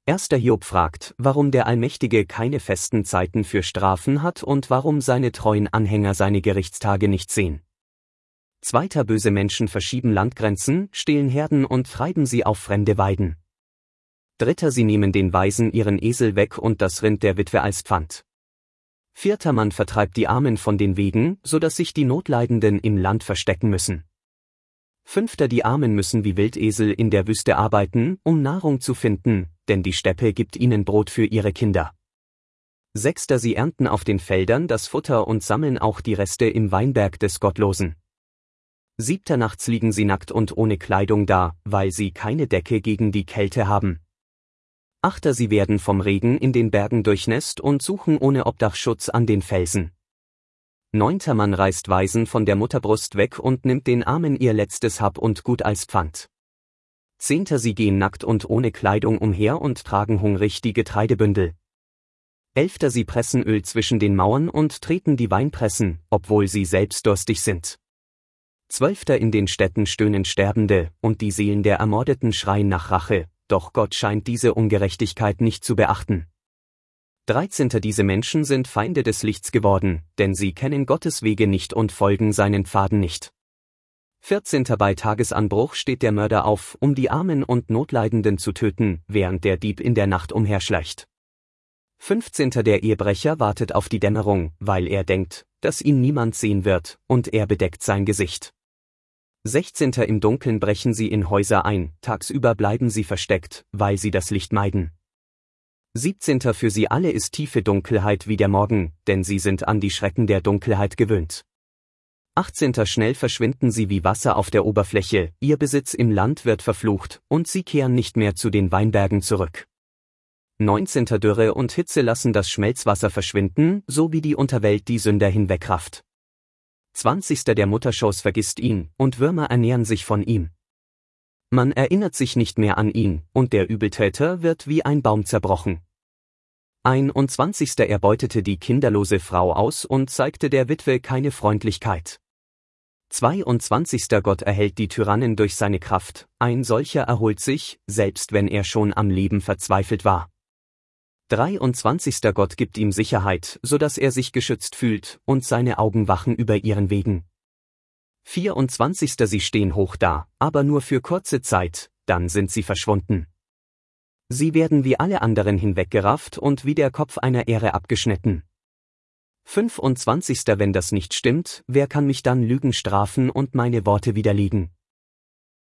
1. Hiob fragt, warum der Allmächtige keine festen Zeiten für Strafen hat und warum seine treuen Anhänger seine Gerichtstage nicht sehen. 2. Böse Menschen verschieben Landgrenzen, stehlen Herden und treiben sie auf fremde Weiden. 3. Sie nehmen den Weisen ihren Esel weg und das Rind der Witwe als Pfand. 4. Man vertreibt die Armen von den Wegen, so dass sich die Notleidenden im Land verstecken müssen. 5. Die Armen müssen wie Wildesel in der Wüste arbeiten, um Nahrung zu finden, denn die Steppe gibt ihnen Brot für ihre Kinder. 6. Sie ernten auf den Feldern das Futter und sammeln auch die Reste im Weinberg des Gottlosen. 7. Nachts liegen sie nackt und ohne Kleidung da, weil sie keine Decke gegen die Kälte haben. 8. Sie werden vom Regen in den Bergen durchnässt und suchen ohne Obdach Schutz an den Felsen. 9. Man reißt Waisen von der Mutterbrust weg und nimmt den Armen ihr letztes Hab und Gut als Pfand. 10. Sie gehen nackt und ohne Kleidung umher und tragen hungrig die Getreidebündel. 11. Sie pressen Öl zwischen den Mauern und treten die Weinpressen, obwohl sie selbst durstig sind. 12. In den Städten stöhnen Sterbende, und die Seelen der Ermordeten schreien nach Rache, doch Gott scheint diese Ungerechtigkeit nicht zu beachten. 13. Diese Menschen sind Feinde des Lichts geworden, denn sie kennen Gottes Wege nicht und folgen seinen Pfaden nicht. 14. Bei Tagesanbruch steht der Mörder auf, um die Armen und Notleidenden zu töten, während der Dieb in der Nacht umherschleicht. 15. Der Ehebrecher wartet auf die Dämmerung, weil er denkt, dass ihn niemand sehen wird, und er bedeckt sein Gesicht. 16. Im Dunkeln brechen sie in Häuser ein, tagsüber bleiben sie versteckt, weil sie das Licht meiden. 17. Für sie alle ist tiefe Dunkelheit wie der Morgen, denn sie sind an die Schrecken der Dunkelheit gewöhnt. 18. Schnell verschwinden sie wie Wasser auf der Oberfläche, ihr Besitz im Land wird verflucht, und sie kehren nicht mehr zu den Weinbergen zurück. 19. Dürre und Hitze lassen das Schmelzwasser verschwinden, so wie die Unterwelt die Sünder hinwegrafft. 20. Der Mutterschoß vergisst ihn, und Würmer ernähren sich von ihm. Man erinnert sich nicht mehr an ihn, und der Übeltäter wird wie ein Baum zerbrochen. 21. Er beutete die kinderlose Frau aus und zeigte der Witwe keine Freundlichkeit. 22. Gott erhält die Tyrannen durch seine Kraft, ein solcher erholt sich, selbst wenn er schon am Leben verzweifelt war. 23. Gott gibt ihm Sicherheit, so dass er sich geschützt fühlt, und seine Augen wachen über ihren Wegen. 24. Sie stehen hoch da, aber nur für kurze Zeit, dann sind sie verschwunden. Sie werden wie alle anderen hinweggerafft und wie der Kopf einer Ähre abgeschnitten. 25. Wenn das nicht stimmt, wer kann mich dann Lügen strafen und meine Worte widerlegen?